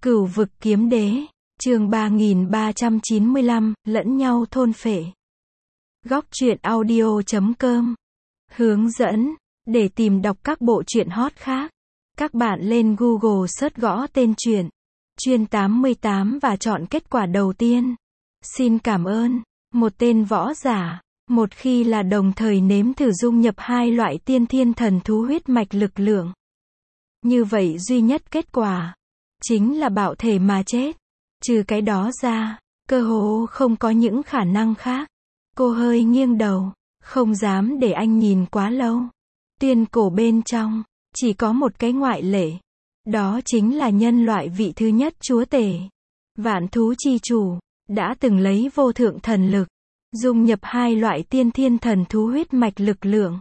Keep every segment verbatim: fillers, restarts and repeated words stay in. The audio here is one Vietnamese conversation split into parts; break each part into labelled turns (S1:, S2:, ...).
S1: Cửu vực kiếm đế, chương ba nghìn ba trăm chín mươi lăm, lẫn nhau thôn phệ. Góc truyện audio chấm com. Hướng dẫn, để tìm đọc các bộ truyện hot khác, các bạn lên Google search gõ tên truyện, Chuyên tám mươi tám và chọn kết quả đầu tiên. Xin cảm ơn, một tên võ giả, một khi là đồng thời nếm thử dung nhập hai loại tiên thiên thần thú huyết mạch lực lượng. Như vậy duy nhất kết quả chính là bạo thể mà chết. Trừ cái đó ra, cơ hồ không có những khả năng khác. Cô hơi nghiêng đầu, không dám để anh nhìn quá lâu. Tuyên cổ bên trong, chỉ có một cái ngoại lệ. Đó chính là nhân loại vị thứ nhất chúa tể. Vạn thú chi chủ, đã từng lấy vô thượng thần lực, dung nhập hai loại tiên thiên thần thú huyết mạch lực lượng.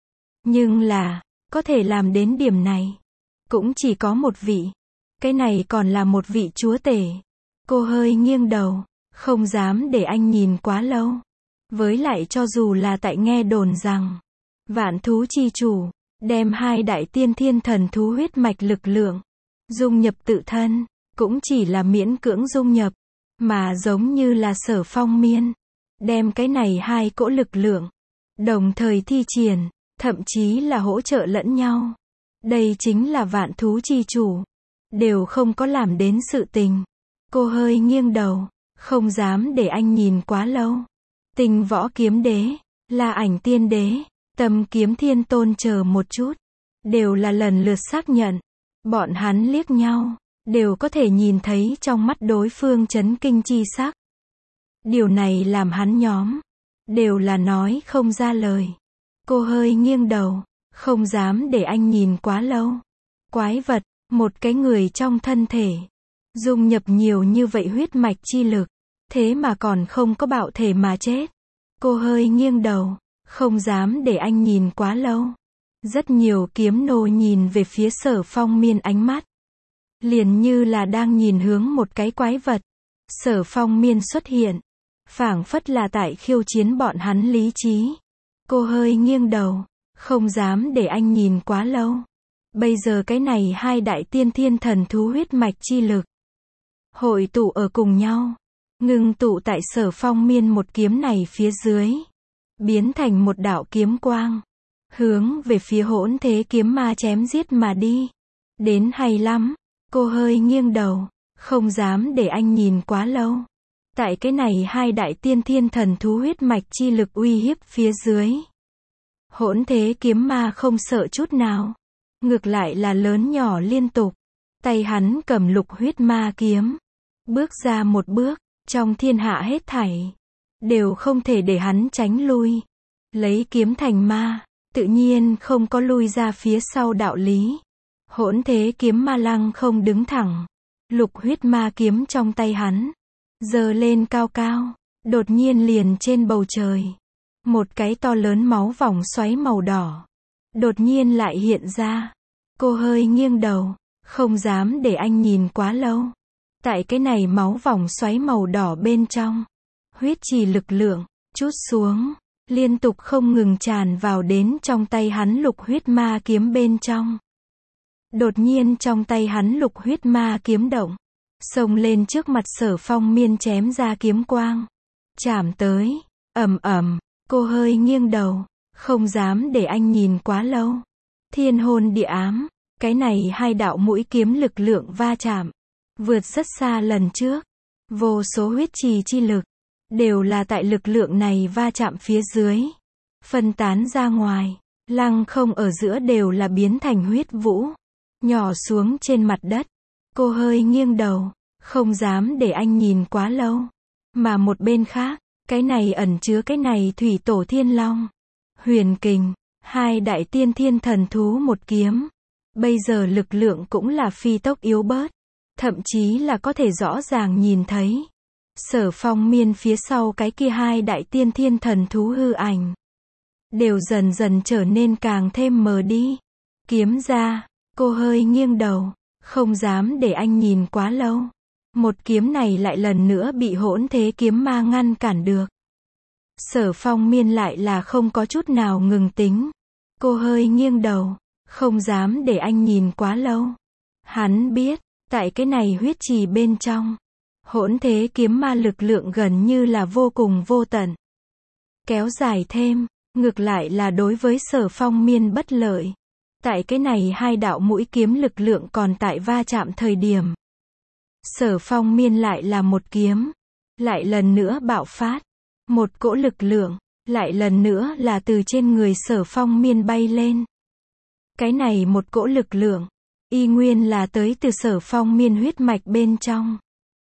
S1: Nhưng là, có thể làm đến điểm này, cũng chỉ có một vị. Cái này còn là một vị chúa tể. Cô hơi nghiêng đầu, không dám để anh nhìn quá lâu. Với lại cho dù là tại nghe đồn rằng, vạn thú chi chủ, đem hai đại tiên thiên thần thú huyết mạch lực lượng, dung nhập tự thân, cũng chỉ là miễn cưỡng dung nhập, mà giống như là Sở Phong Miên, đem cái này hai cỗ lực lượng, đồng thời thi triển, thậm chí là hỗ trợ lẫn nhau. Đây chính là vạn thú chi chủ, đều không có làm đến sự tình. Cô hơi nghiêng đầu, không dám để anh nhìn quá lâu. Tinh võ kiếm đế, La Ảnh tiên đế, Tâm kiếm thiên tôn chờ một chút, đều là lần lượt xác nhận. Bọn hắn liếc nhau, đều có thể nhìn thấy trong mắt đối phương chấn kinh chi sắc. Điều này làm hắn nhóm, đều là nói không ra lời. Cô hơi nghiêng đầu, không dám để anh nhìn quá lâu. Quái vật, một cái người trong thân thể, dung nhập nhiều như vậy huyết mạch chi lực, thế mà còn không có bạo thể mà chết. Cô hơi nghiêng đầu, không dám để anh nhìn quá lâu. Rất nhiều kiếm nô nhìn về phía Sở Phong Miên, ánh mắt liền như là đang nhìn hướng một cái quái vật. Sở Phong Miên xuất hiện, phảng phất là tại khiêu chiến bọn hắn lý trí. Cô hơi nghiêng đầu, không dám để anh nhìn quá lâu. Bây giờ cái này hai đại tiên thiên thần thú huyết mạch chi lực hội tụ ở cùng nhau, ngưng tụ tại Sở Phong Miên một kiếm này phía dưới, biến thành một đạo kiếm quang, hướng về phía hỗn thế kiếm ma chém giết mà đi. Đến hay lắm. Cô hơi nghiêng đầu, không dám để anh nhìn quá lâu. Tại cái này hai đại tiên thiên thần thú huyết mạch chi lực uy hiếp phía dưới, hỗn thế kiếm ma không sợ chút nào, ngược lại là lớn nhỏ liên tục. Tay hắn cầm lục huyết ma kiếm, bước ra một bước, trong thiên hạ hết thảy đều không thể để hắn tránh lui. Lấy kiếm thành ma, tự nhiên không có lui ra phía sau đạo lý. Hỗn thế kiếm ma lăng không đứng thẳng, lục huyết ma kiếm trong tay hắn giơ lên cao cao, đột nhiên liền trên bầu trời, một cái to lớn máu vòng xoáy màu đỏ đột nhiên lại hiện ra. Cô hơi nghiêng đầu, không dám để anh nhìn quá lâu. Tại cái này máu vòng xoáy màu đỏ bên trong, huyết trì lực lượng trút xuống, liên tục không ngừng tràn vào đến trong tay hắn lục huyết ma kiếm bên trong. Đột nhiên trong tay hắn lục huyết ma kiếm động, xông lên trước mặt Sở Phong Miên chém ra kiếm quang, chạm tới, ầm ầm. Cô hơi nghiêng đầu, không dám để anh nhìn quá lâu. Thiên hôn địa ám, cái này hai đạo mũi kiếm lực lượng va chạm, vượt rất xa lần trước. Vô số huyết trì chi lực, đều là tại lực lượng này va chạm phía dưới, phân tán ra ngoài, lăng không ở giữa đều là biến thành huyết vũ, nhỏ xuống trên mặt đất. Cô hơi nghiêng đầu, không dám để anh nhìn quá lâu. Mà một bên khác, cái này ẩn chứa cái này thủy tổ thiên long, huyền kình, hai đại tiên thiên thần thú một kiếm. Bây giờ lực lượng cũng là phi tốc yếu bớt, thậm chí là có thể rõ ràng nhìn thấy Sở Phong Miên phía sau cái kia hai đại tiên thiên thần thú hư ảnh, đều dần dần trở nên càng thêm mờ đi. Kiếm ra. Cô hơi nghiêng đầu, không dám để anh nhìn quá lâu. Một kiếm này lại lần nữa bị hỗn thế kiếm ma ngăn cản được. Sở Phong Miên lại là không có chút nào ngừng tính. Cô hơi nghiêng đầu, không dám để anh nhìn quá lâu. Hắn biết, Tại cái này huyết trì bên trong, hỗn thế kiếm ma lực lượng gần như là vô cùng vô tận. Kéo dài thêm, ngược lại là đối với Sở Phong Miên bất lợi. Tại cái này hai đạo mũi kiếm lực lượng còn tại va chạm thời điểm, Sở Phong Miên lại là một kiếm, lại lần nữa bạo phát. Một cỗ lực lượng, lại lần nữa là từ trên người Sở Phong Miên bay lên. Cái này một cỗ lực lượng, y nguyên là tới từ Sở Phong Miên huyết mạch bên trong.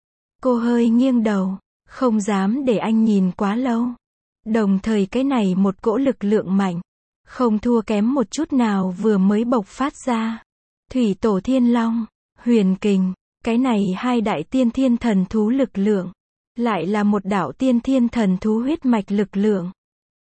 S1: Cô hơi nghiêng đầu, không dám để anh nhìn quá lâu. Đồng thời cái này một cỗ lực lượng mạnh, không thua kém một chút nào vừa mới bộc phát ra. Thủy Tổ Thiên Long, Huyền Kình, cái này hai đại tiên thiên thần thú lực lượng, lại là một đạo tiên thiên thần thú huyết mạch lực lượng.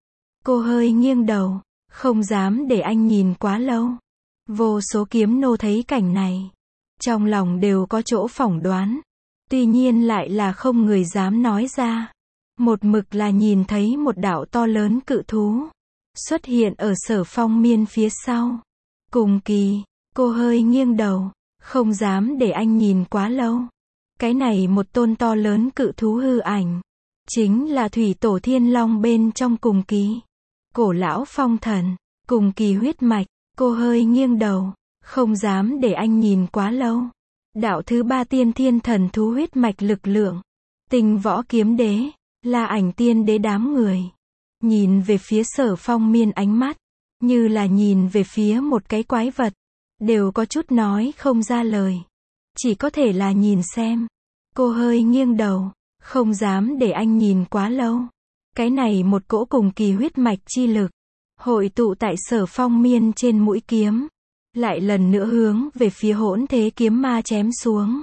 S1: Cô hơi nghiêng đầu, không dám để anh nhìn quá lâu. Vô số kiếm nô thấy cảnh này, trong lòng đều có chỗ phỏng đoán, tuy nhiên lại là không người dám nói ra. Một mực là nhìn thấy một đạo to lớn cự thú xuất hiện ở Sở Phong Miên phía sau. Cùng kỳ, cô hơi nghiêng đầu, không dám để anh nhìn quá lâu. Cái này một tôn to lớn cự thú hư ảnh, chính là Thủy Tổ Thiên Long bên trong Cùng Kỳ. Cổ lão phong thần, Cùng Kỳ huyết mạch. Cô hơi nghiêng đầu, không dám để anh nhìn quá lâu. Đạo thứ ba tiên thiên thần thú huyết mạch lực lượng, Tinh Võ Kiếm Đế, La Ảnh Tiên Đế đám người, nhìn về phía Sở Phong Miên ánh mắt, như là nhìn về phía một cái quái vật, đều có chút nói không ra lời, chỉ có thể là nhìn xem. Cô hơi nghiêng đầu, không dám để anh nhìn quá lâu. Cái này một cỗ Cùng Kỳ huyết mạch chi lực, hội tụ tại Sở Phong Miên trên mũi kiếm, lại lần nữa hướng về phía hỗn thế kiếm ma chém xuống.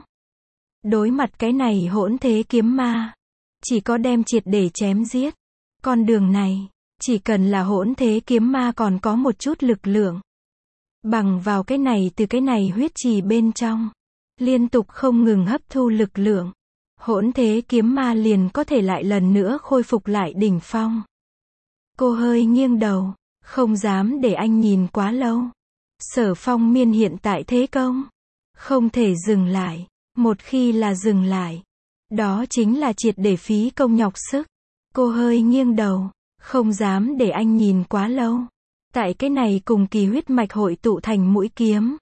S1: Đối mặt cái này hỗn thế kiếm ma, chỉ có đem triệt để chém giết. Con đường này, chỉ cần là hỗn thế kiếm ma còn có một chút lực lượng, bằng vào cái này từ cái này huyết trì bên trong, liên tục không ngừng hấp thu lực lượng, hỗn thế kiếm ma liền có thể lại lần nữa khôi phục lại đỉnh phong. Cô hơi nghiêng đầu, không dám để anh nhìn quá lâu. Sở Phong Miên hiện tại thế công, không thể dừng lại. Một khi là dừng lại, đó chính là triệt để phí công nhọc sức. Cô hơi nghiêng đầu, không dám để anh nhìn quá lâu. Tại cái này Cùng Kỳ huyết mạch hội tụ thành mũi kiếm,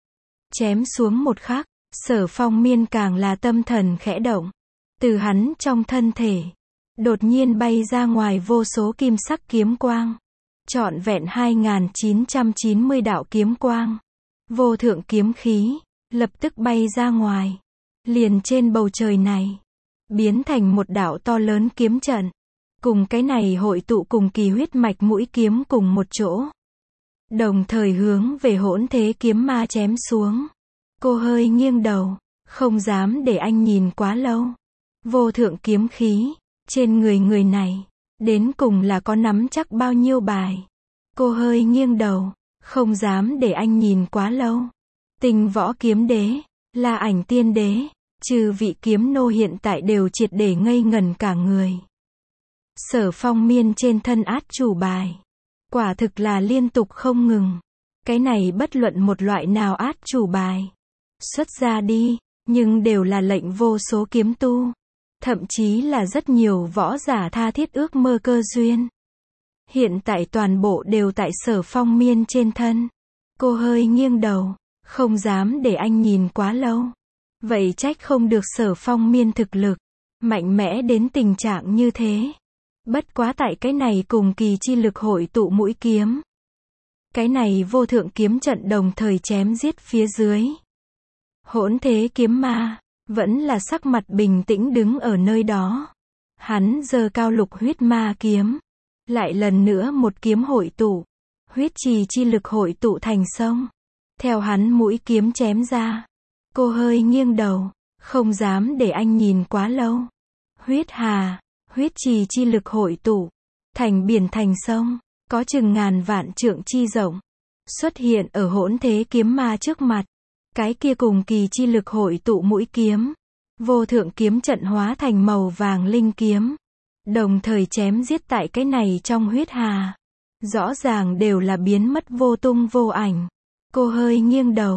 S1: chém xuống một khắc, Sở Phong Miên càng là tâm thần khẽ động. Từ hắn trong thân thể, đột nhiên bay ra ngoài vô số kim sắc kiếm quang. Trọn vẹn hai nghìn chín trăm chín mươi đạo kiếm quang, vô thượng kiếm khí, lập tức bay ra ngoài, liền trên bầu trời này, biến thành một đạo to lớn kiếm trận, cùng cái này hội tụ Cùng Kỳ huyết mạch mũi kiếm cùng một chỗ, đồng thời hướng về hỗn thế kiếm ma chém xuống. Cô hơi nghiêng đầu, không dám để anh nhìn quá lâu. Vô thượng kiếm khí, trên người người này, đến cùng là có nắm chắc bao nhiêu bài. Cô hơi nghiêng đầu, không dám để anh nhìn quá lâu. Tinh Võ Kiếm Đế, La Ảnh Tiên Đế, trừ vị kiếm nô hiện tại đều triệt để ngây ngẩn cả người. Sở Phong Miên trên thân át chủ bài, quả thực là liên tục không ngừng. Cái này bất luận một loại nào át chủ bài xuất ra đi, nhưng đều là lệnh vô số kiếm tu, thậm chí là rất nhiều võ giả tha thiết ước mơ cơ duyên. Hiện tại toàn bộ đều tại Sở Phong Miên trên thân. Cô hơi nghiêng đầu, không dám để anh nhìn quá lâu. Vậy trách không được Sở Phong Miên thực lực mạnh mẽ đến tình trạng như thế. Bất quá tại cái này Cùng Kỳ chi lực hội tụ mũi kiếm, cái này vô thượng kiếm trận đồng thời chém giết phía dưới, hỗn thế kiếm ma vẫn là sắc mặt bình tĩnh đứng ở nơi đó. Hắn giơ cao lục huyết ma kiếm, lại lần nữa một kiếm hội tụ, huyết trì chi lực hội tụ thành sông, theo hắn mũi kiếm chém ra. Cô hơi nghiêng đầu, không dám để anh nhìn quá lâu. Huyết hà, huyết trì chi lực hội tụ thành biển thành sông, có chừng ngàn vạn trượng chi rộng, xuất hiện ở hỗn thế kiếm ma trước mặt. Cái kia Cùng Kỳ chi lực hội tụ mũi kiếm, vô thượng kiếm trận hóa thành màu vàng linh kiếm, đồng thời chém giết tại cái này trong huyết hà, rõ ràng đều là biến mất vô tung vô ảnh. Cô hơi nghiêng đầu,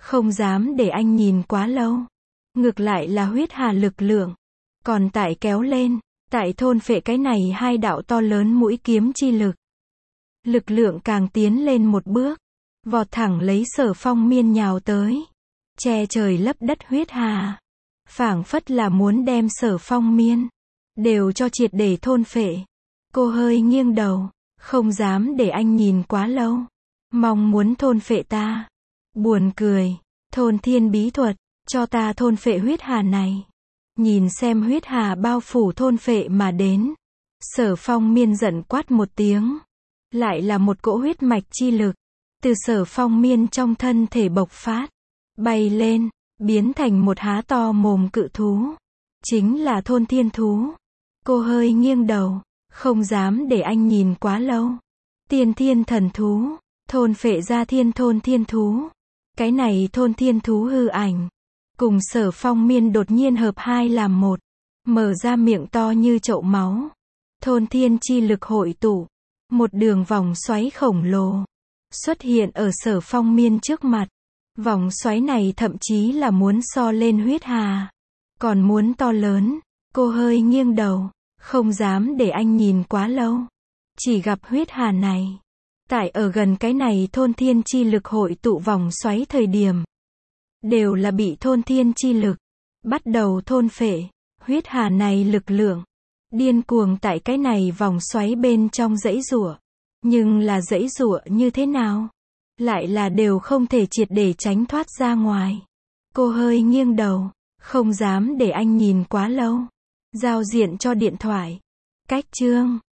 S1: không dám để anh nhìn quá lâu. Ngược lại là huyết hà lực lượng. Còn tại kéo lên, tại thôn phệ cái này hai đạo to lớn mũi kiếm chi lực. Lực lượng càng tiến lên một bước, vọt thẳng lấy Sở Phong Miên nhào tới. Che trời lấp đất huyết hà. Phảng phất là muốn đem Sở Phong Miên đều cho triệt để thôn phệ. Cô hơi nghiêng đầu, không dám để anh nhìn quá lâu. Mong muốn thôn phệ ta. Buồn cười, thôn thiên bí thuật, cho ta thôn phệ huyết hà này. Nhìn xem huyết hà bao phủ thôn phệ mà đến. Sở Phong Miên giận quát một tiếng. Lại là một cỗ huyết mạch chi lực. Từ Sở Phong Miên trong thân thể bộc phát. Bay lên, biến thành một há to mồm cự thú. Chính là thôn thiên thú. Cô hơi nghiêng đầu, không dám để anh nhìn quá lâu. Tiên thiên thần thú, thôn phệ ra thiên thôn thiên thú. Cái này thôn thiên thú hư ảnh. Cùng Sở Phong Miên đột nhiên hợp hai làm một. Mở ra miệng to như chậu máu. Thôn thiên chi lực hội tụ. Một đường vòng xoáy khổng lồ. Xuất hiện ở Sở Phong Miên trước mặt. Vòng xoáy này thậm chí là muốn so lên huyết hà. Còn muốn to lớn. Cô hơi nghiêng đầu. Không dám để anh nhìn quá lâu. Chỉ gặp huyết hà này. Tại ở gần cái này thôn thiên chi lực hội tụ vòng xoáy thời điểm. Đều là bị thôn thiên chi lực. Bắt đầu thôn phệ. Huyết hà này lực lượng. Điên cuồng tại cái này vòng xoáy bên trong dãy giụa. Nhưng là dãy giụa như thế nào? Lại là đều không thể triệt để tránh thoát ra ngoài. Cô hơi nghiêng đầu. Không dám để anh nhìn quá lâu. Giao diện cho điện thoại. Cách chương.